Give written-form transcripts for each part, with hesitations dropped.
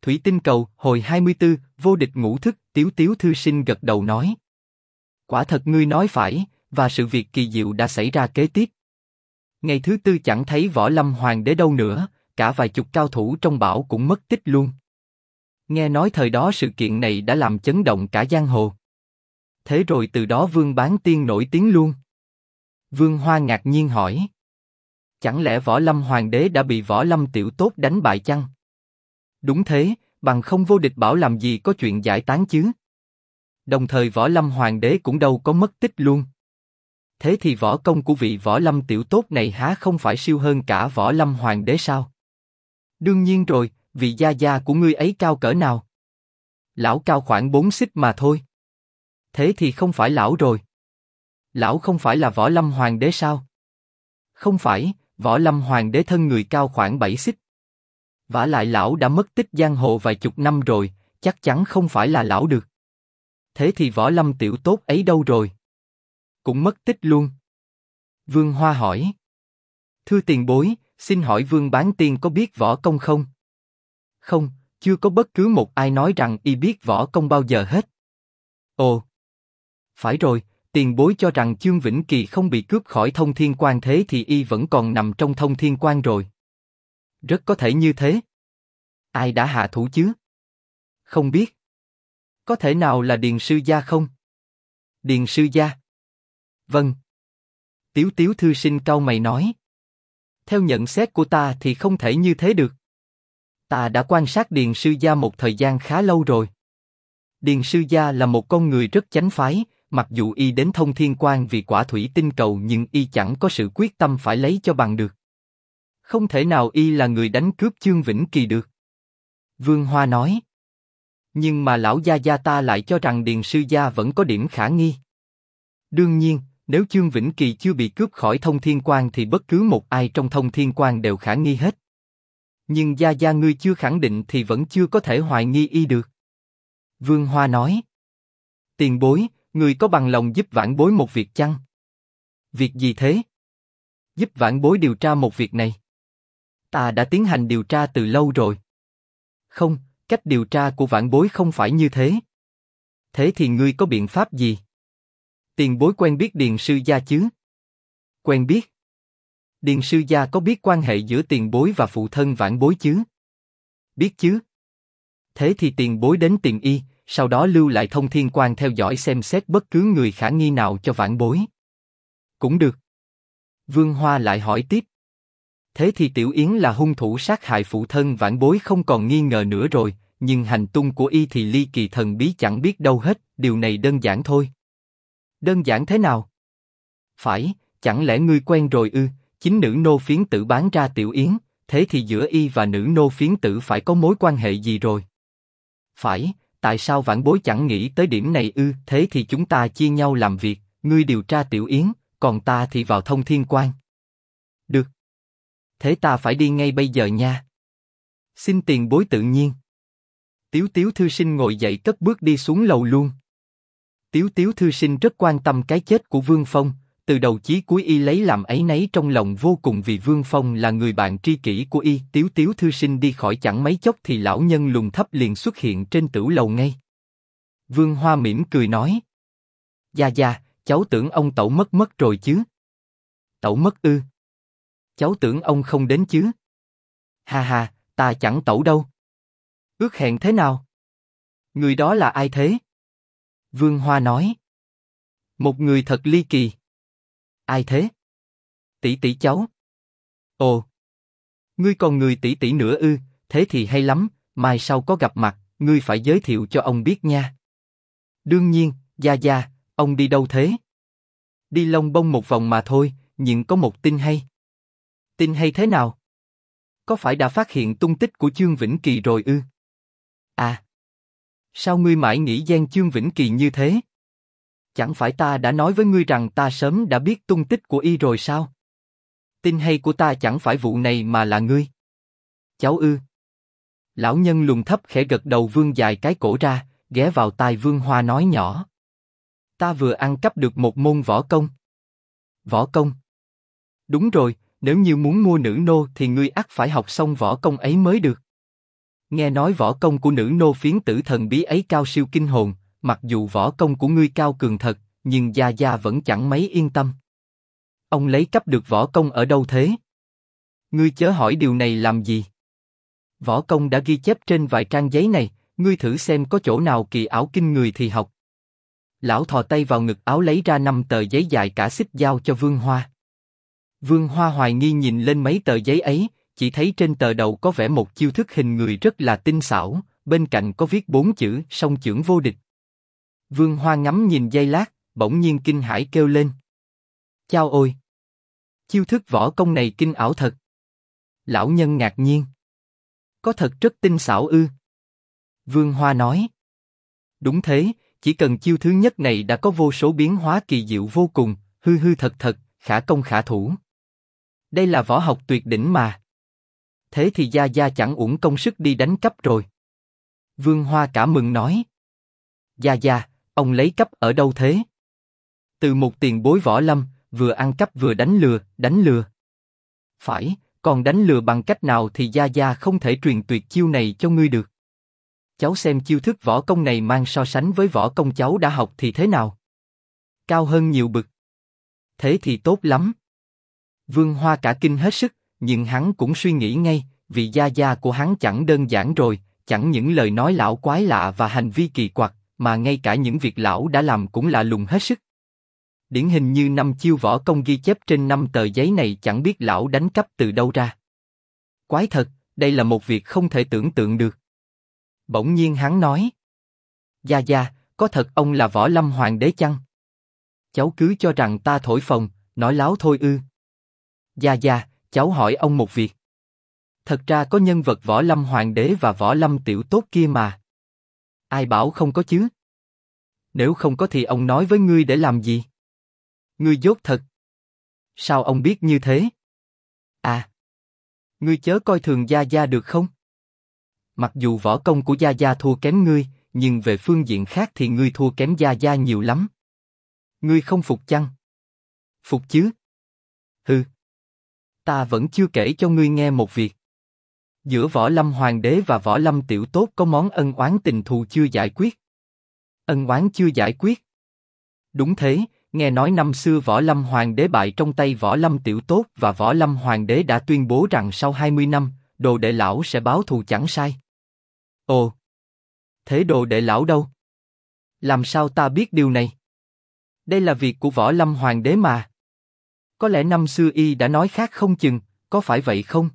Thủy tinh cầu, hồi 24, vô địch ngũ thức, Tiếu Tiếu thư sinh gật đầu nói. Quả thật ngươi nói phải, và sự việc kỳ diệu đã xảy ra kế tiếp. Ngày thứ tư chẳng thấy Võ Lâm Hoàng đế đâu nữa, cả vài chục cao thủ trong bảo cũng mất tích luôn. Nghe nói thời đó sự kiện này đã làm chấn động cả giang hồ. Thế rồi từ đó Vương Bán Tiên nổi tiếng luôn. Vương Hoa ngạc nhiên hỏi. Chẳng lẽ Võ Lâm Hoàng đế đã bị Võ Lâm Tiểu Tốt đánh bại chăng? Đúng thế, bằng không vô địch bảo làm gì có chuyện giải tán chứ. Đồng thời Võ Lâm Hoàng đế cũng đâu có mất tích luôn. Thế thì võ công của vị Võ Lâm Tiểu Tốt này há không phải siêu hơn cả Võ Lâm Hoàng đế sao? Đương nhiên rồi, vị gia gia của ngươi ấy cao cỡ nào? Lão cao khoảng 4 xích mà thôi. Thế thì không phải lão rồi. Lão không phải là Võ Lâm Hoàng đế sao? Không phải, Võ Lâm Hoàng đế thân người cao khoảng 7 xích. Vả lại lão đã mất tích giang hồ vài chục năm rồi, chắc chắn không phải là lão được. Thế thì Võ Lâm Tiểu Tốt ấy đâu rồi? Cũng mất tích luôn. Vương Hoa hỏi. Thưa tiền bối, xin hỏi Vương Bán Tiên có biết võ công không? Không, chưa có bất cứ một ai nói rằng y biết võ công bao giờ hết. Ồ, phải rồi, tiền bối cho rằng Chương Vĩnh Kỳ không bị cướp khỏi Thông Thiên Quan thế thì y vẫn còn nằm trong Thông Thiên Quan rồi. Rất có thể như thế. Ai đã hạ thủ chứ? Không biết. Có thể nào là Điền sư gia không? Điền sư gia? Vâng. Tiếu Tiếu thư sinh cau mày nói. Theo nhận xét của ta thì không thể như thế được. Ta đã quan sát Điền sư gia một thời gian khá lâu rồi. Điền sư gia là một con người rất chánh phái, mặc dù y đến Thông Thiên Quan vì quả thủy tinh cầu nhưng y chẳng có sự quyết tâm phải lấy cho bằng được. Không thể nào y là người đánh cướp Chương Vĩnh Kỳ được. Vương Hoa nói. Nhưng mà lão gia gia ta lại cho rằng Điền sư gia vẫn có điểm khả nghi. Đương nhiên, nếu Chương Vĩnh Kỳ chưa bị cướp khỏi Thông Thiên Quan thì bất cứ một ai trong Thông Thiên Quan đều khả nghi hết. Nhưng gia gia ngươi chưa khẳng định thì vẫn chưa có thể hoài nghi y được. Vương Hoa nói. Tiền bối, ngươi có bằng lòng giúp vãn bối một việc chăng? Việc gì thế? Giúp vãn bối điều tra một việc này. Ta đã tiến hành điều tra từ lâu rồi. Không, cách điều tra của vãn bối không phải như thế. Thế thì ngươi có biện pháp gì? Tiền bối quen biết Điền sư gia chứ? Quen biết. Điền sư gia có biết quan hệ giữa tiền bối và phụ thân vãn bối chứ? Biết chứ. Thế thì tiền bối đến tìm y, sau đó lưu lại Thông Thiên Quan theo dõi xem xét bất cứ người khả nghi nào cho vãn bối. Cũng được. Vương Hoa lại hỏi tiếp. Thế thì Tiểu Yến là hung thủ sát hại phụ thân vãn bối không còn nghi ngờ nữa rồi, nhưng hành tung của y thì ly kỳ thần bí chẳng biết đâu hết, điều này đơn giản thôi. Đơn giản thế nào? Phải, chẳng lẽ ngươi quen rồi ư? Chính nữ nô phiến tử bán ra Tiểu Yến, thế thì giữa y và nữ nô phiến tử phải có mối quan hệ gì rồi? Phải, tại sao vãn bối chẳng nghĩ tới điểm này ư? Thế thì chúng ta chia nhau làm việc, ngươi điều tra Tiểu Yến, còn ta thì vào Thông Thiên Quan. Được. Thế ta phải đi ngay bây giờ nha. Xin tiền bối tự nhiên. Tiếu Tiếu thư sinh ngồi dậy cất bước đi xuống lầu luôn. Tiếu Tiếu thư sinh rất quan tâm cái chết của Vương Phong, từ đầu chí cuối y lấy làm áy náy trong lòng vô cùng vì Vương Phong là người bạn tri kỷ của y. Tiếu Tiếu thư sinh đi khỏi chẳng mấy chốc thì lão nhân lùn thấp liền xuất hiện trên tửu lầu ngay. Vương Hoa mỉm cười nói. Gia gia, cháu tưởng ông tẩu mất rồi chứ. Tẩu mất ư? Cháu tưởng ông không đến chứ. Ha ha, ta chẳng tẩu đâu. Ước hẹn thế nào? Người đó là ai thế? Vương Hoa nói. Một người thật ly kỳ. Ai thế? Tỷ tỷ cháu. Ồ. Ngươi còn người tỷ tỷ nữa ư? Thế thì hay lắm, mai sau có gặp mặt, ngươi phải giới thiệu cho ông biết nha. Đương nhiên, gia gia, ông đi đâu thế? Đi Long Bông một vòng mà thôi, nhưng có một tin hay. Tin hay thế nào? Có phải đã phát hiện tung tích của Chương Vĩnh Kỳ rồi ư? À. Sao ngươi mãi nghĩ gian Chương Vĩnh Kỳ như thế? Chẳng phải ta đã nói với ngươi rằng ta sớm đã biết tung tích của y rồi sao? Tin hay của ta chẳng phải vụ này mà là ngươi. Cháu ư? Lão nhân lùn thấp khẽ gật đầu vươn dài cái cổ ra, ghé vào tai Vương Hoa nói nhỏ. Ta vừa ăn cắp được một môn võ công. Võ công? Đúng rồi, nếu như muốn mua nữ nô thì ngươi ắt phải học xong võ công ấy mới được. Nghe nói võ công của nữ nô phiến tử thần bí ấy cao siêu kinh hồn, mặc dù võ công của ngươi cao cường thật, nhưng gia gia vẫn chẳng mấy yên tâm. Ông lấy cắp được võ công ở đâu thế? Ngươi chớ hỏi điều này làm gì. Võ công đã ghi chép trên vài trang giấy này, ngươi thử xem có chỗ nào kỳ ảo kinh người thì học. Lão thò tay vào ngực áo lấy ra 5 tờ giấy dài cả xích giao cho Vương Hoa. Vương Hoa hoài nghi nhìn lên mấy tờ giấy ấy, chỉ thấy trên tờ đầu có vẽ một chiêu thức hình người rất là tinh xảo, bên cạnh có viết 4 chữ song chưởng vô địch. Vương Hoa ngắm nhìn giây lát, bỗng nhiên kinh hãi kêu lên. Chao ôi! Chiêu thức võ công này kinh ảo thật. Lão nhân ngạc nhiên. Có thật rất tinh xảo ư? Vương Hoa nói. Đúng thế, chỉ cần chiêu thứ nhất này đã có vô số biến hóa kỳ diệu vô cùng, hư hư thật thật, khả công khả thủ. Đây là võ học tuyệt đỉnh mà. Thế thì gia gia chẳng uổng công sức đi đánh cắp rồi. Vương Hoa cả mừng nói. Gia gia, ông lấy cắp ở đâu thế? Từ một tiền bối võ lâm, vừa ăn cắp vừa đánh lừa, đánh lừa. Phải, còn đánh lừa bằng cách nào thì gia gia không thể truyền tuyệt chiêu này cho ngươi được. Cháu xem chiêu thức võ công này mang so sánh với võ công cháu đã học thì thế nào? Cao hơn nhiều bậc. Thế thì tốt lắm. Vương Hoa cả kinh hết sức, nhưng hắn cũng suy nghĩ ngay, vì gia gia của hắn chẳng đơn giản rồi, chẳng những lời nói lão quái lạ và hành vi kỳ quặc, mà ngay cả những việc lão đã làm cũng lạ lùng hết sức. Điển hình như 5 chiêu võ công ghi chép trên 5 tờ giấy này chẳng biết lão đánh cắp từ đâu ra. Quái thật, đây là một việc không thể tưởng tượng được. Bỗng nhiên hắn nói. Gia gia, có thật ông là Võ Lâm Hoàng đế chăng? Cháu cứ cho rằng ta thổi phồng, nói láo thôi ư? Gia gia, cháu hỏi ông một việc. Thật ra có nhân vật Võ Lâm Hoàng đế và Võ Lâm tiểu tốt kia mà. Ai bảo không có chứ? Nếu không có thì ông nói với ngươi để làm gì? Ngươi dốt thật. Sao ông biết như thế? À, ngươi chớ coi thường gia gia được không? Mặc dù võ công của gia gia thua kém ngươi, nhưng về phương diện khác thì ngươi thua kém gia gia nhiều lắm. Ngươi không phục chăng? Phục chứ? Hừ. Ta vẫn chưa kể cho ngươi nghe một việc. Giữa Võ Lâm Hoàng đế và Võ Lâm tiểu tốt có món ân oán tình thù chưa giải quyết. Ân oán chưa giải quyết? Đúng thế, nghe nói năm xưa Võ Lâm Hoàng đế bại trong tay Võ Lâm tiểu tốt và Võ Lâm Hoàng đế đã tuyên bố rằng sau 20 năm, Đồ Đệ lão sẽ báo thù chẳng sai. Ồ, thế Đồ Đệ lão đâu? Làm sao ta biết điều này? Đây là việc của Võ Lâm Hoàng đế mà. Có lẽ năm xưa y đã nói khác không chừng, có phải vậy không?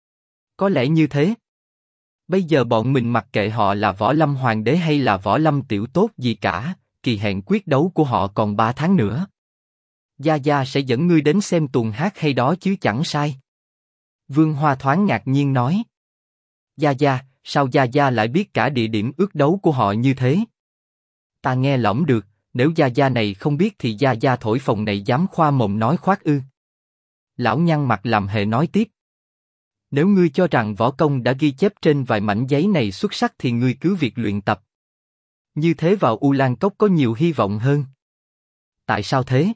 Có lẽ như thế. Bây giờ bọn mình mặc kệ họ là Võ Lâm Hoàng đế hay là Võ Lâm tiểu tốt gì cả, kỳ hẹn quyết đấu của họ còn 3 tháng nữa. Gia Gia sẽ dẫn ngươi đến xem tuồng hát hay đó chứ chẳng sai. Vương Hoa thoáng ngạc nhiên nói. Gia Gia, sao Gia Gia lại biết cả địa điểm ước đấu của họ như thế? Ta nghe lỏm được, nếu Gia Gia này không biết thì Gia Gia thổi phồng này dám khoa mồm nói khoác ư? Lão nhăn mặt làm hề nói tiếp. Nếu ngươi cho rằng võ công đã ghi chép trên vài mảnh giấy này xuất sắc thì ngươi cứ việc luyện tập. Như thế vào U Lan Cốc có nhiều hy vọng hơn. Tại sao thế?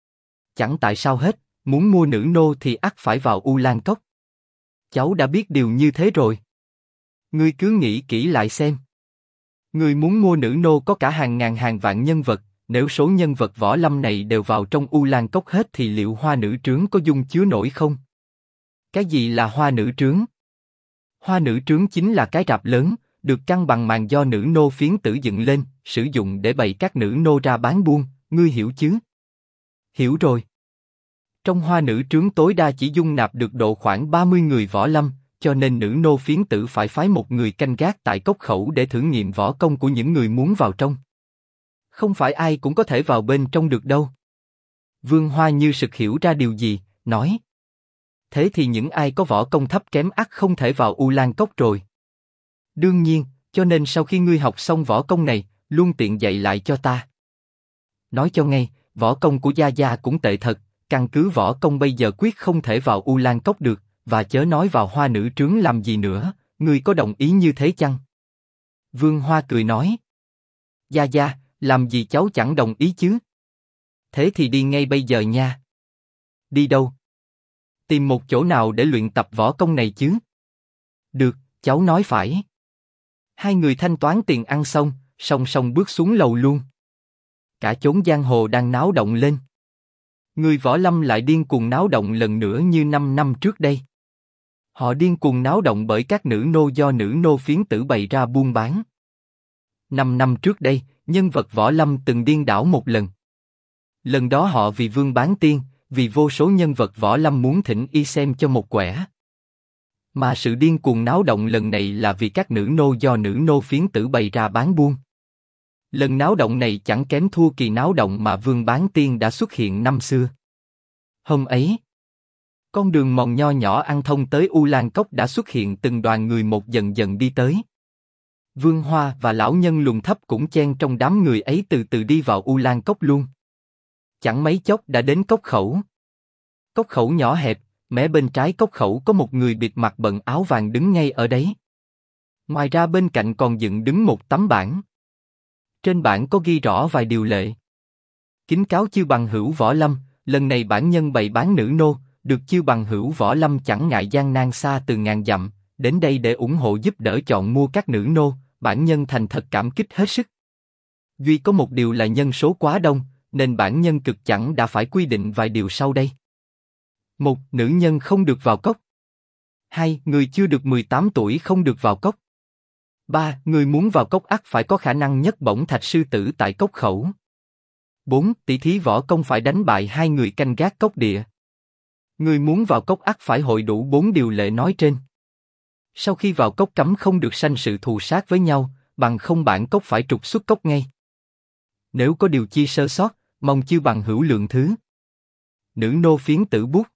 Chẳng tại sao hết, muốn mua nữ nô thì ắt phải vào U Lan Cốc. Cháu đã biết điều như thế rồi. Ngươi cứ nghĩ kỹ lại xem. Ngươi muốn mua nữ nô có cả hàng ngàn hàng vạn nhân vật, nếu số nhân vật võ lâm này đều vào trong U Lan Cốc hết thì liệu hoa nữ trướng có dung chứa nổi không? Cái gì là hoa nữ trướng? Hoa nữ trướng chính là cái rạp lớn, được căn bằng màn do nữ nô phiến tử dựng lên, sử dụng để bày các nữ nô ra bán buôn, ngươi hiểu chứ? Hiểu rồi. Trong hoa nữ trướng tối đa chỉ dung nạp được độ khoảng 30 người võ lâm, cho nên nữ nô phiến tử phải phái một người canh gác tại cốc khẩu để thử nghiệm võ công của những người muốn vào trong. Không phải ai cũng có thể vào bên trong được đâu. Vương Hoa như sực hiểu ra điều gì, nói. Thế thì những ai có võ công thấp kém ắt không thể vào U Lan Cốc rồi. Đương nhiên, cho nên sau khi ngươi học xong võ công này, luôn tiện dạy lại cho ta. Nói cho ngay, võ công của Gia Gia cũng tệ thật, căn cứ võ công bây giờ quyết không thể vào U Lan Cốc được, và chớ nói vào hoa nữ trướng làm gì nữa, ngươi có đồng ý như thế chăng? Vương Hoa cười nói. Gia Gia, làm gì cháu chẳng đồng ý chứ? Thế thì đi ngay bây giờ nha. Đi đâu? Tìm một chỗ nào để luyện tập võ công này chứ? Được, cháu nói phải. Hai người thanh toán tiền ăn xong, song song bước xuống lầu luôn. Cả chốn giang hồ đang náo động lên. Người võ lâm lại điên cuồng náo động lần nữa như 5 năm trước đây. Họ điên cuồng náo động bởi các nữ nô do nữ nô phiến tử bày ra buôn bán. 5 năm trước đây, nhân vật võ lâm từng điên đảo một lần. Lần đó họ vì vương bán tiên, vì vô số nhân vật võ lâm muốn thỉnh y xem cho một quẻ. Mà sự điên cuồng náo động lần này là vì các nữ nô do nữ nô phiến tử bày ra bán buôn. Lần náo động này chẳng kém thua kỳ náo động mà vương bán tiên đã xuất hiện năm xưa. Hôm ấy, con đường mòn nho nhỏ ăn thông tới U Lan Cốc đã xuất hiện từng đoàn người một dần dần đi tới. Vương Hoa và lão nhân lùn thấp cũng chen trong đám người ấy từ từ đi vào U Lan Cốc luôn. Chẳng mấy chốc đã đến cốc khẩu. Cốc khẩu nhỏ hẹp, mé bên trái cốc khẩu có một người bịt mặt bận áo vàng đứng ngay ở đấy. Ngoài ra bên cạnh còn dựng đứng một tấm bảng. Trên bảng có ghi rõ vài điều lệ. Kính cáo chư bằng hữu võ lâm, lần này bản nhân bày bán nữ nô, được chư bằng hữu võ lâm chẳng ngại gian nan xa từ ngàn dặm, đến đây để ủng hộ giúp đỡ chọn mua các nữ nô, bản nhân thành thật cảm kích hết sức. Duy có một điều là nhân số quá đông, nên bản nhân cực chẳng đã phải quy định vài điều sau đây. 1. Nữ nhân không được vào cốc. 2. Người chưa được 18 tuổi không được vào cốc. 3. Người muốn vào cốc ắt phải có khả năng nhấc bổng thạch sư tử tại cốc khẩu. 4. Tỷ thí võ công phải đánh bại 2 người canh gác cốc địa. Người muốn vào cốc ắt phải hội đủ 4 điều lệ nói trên. Sau khi vào cốc cấm không được sanh sự thù sát với nhau, bằng không bản cốc phải trục xuất cốc ngay. Nếu có điều chi sơ sót, mong chư bằng hữu lượng thứ. Nữ nô phiến tử bút.